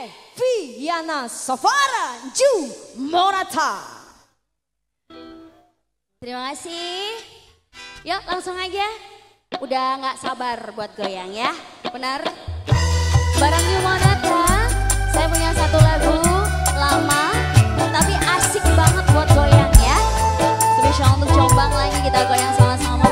Deviana Safara Ju Morata. Terima kasih. Yuk langsung aja. Udah gak sabar buat goyang ya. Benar? Bareng Ju Morata, saya punya satu lagu lama tapi asik banget buat goyang ya. Spesial untuk Jombang lagi, kita goyang sama-sama.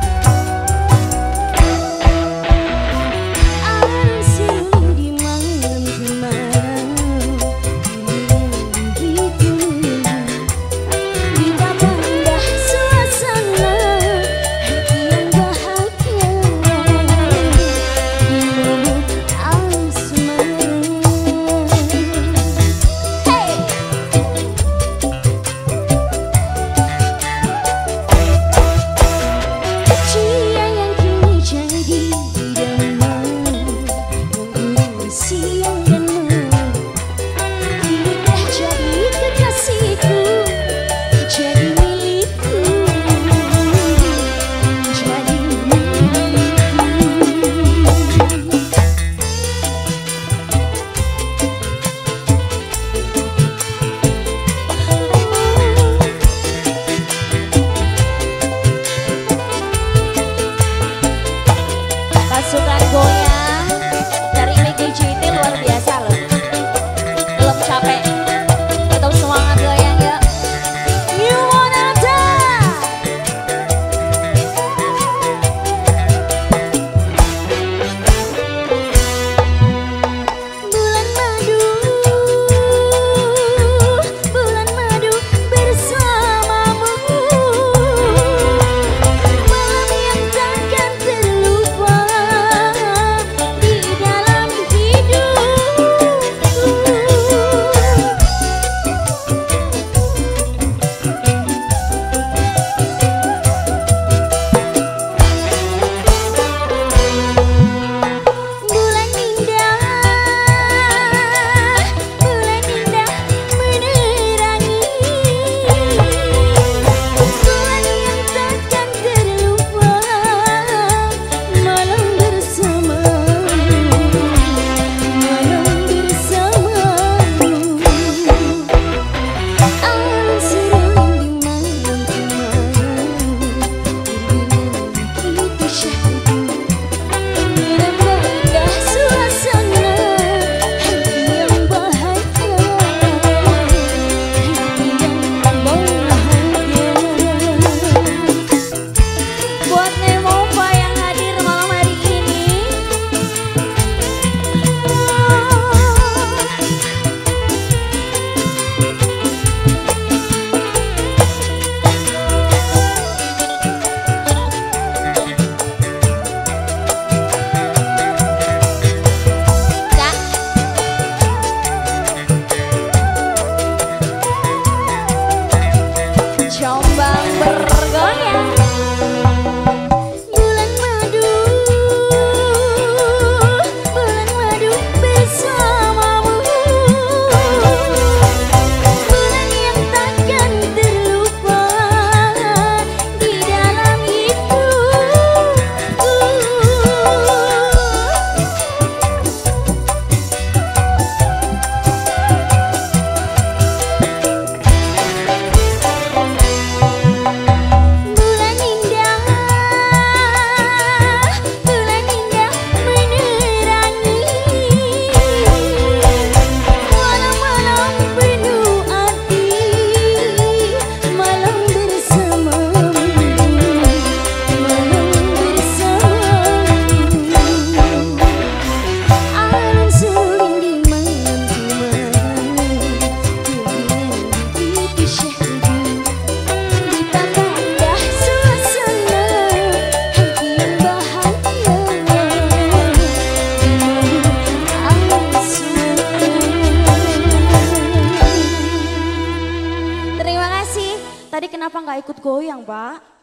Pasukan goyang dari MGJT luar biasa loh. Belum capek, tetap semangat goyang ya. Ju Morata. Bulan madu bersamamu, malam yang takkan terlupa. Jombang bergoyang. Bulan madu bersamamu, bulan yang takkan terlupa di dalam itu. Tadi kenapa nggak ikut goyang, Pak?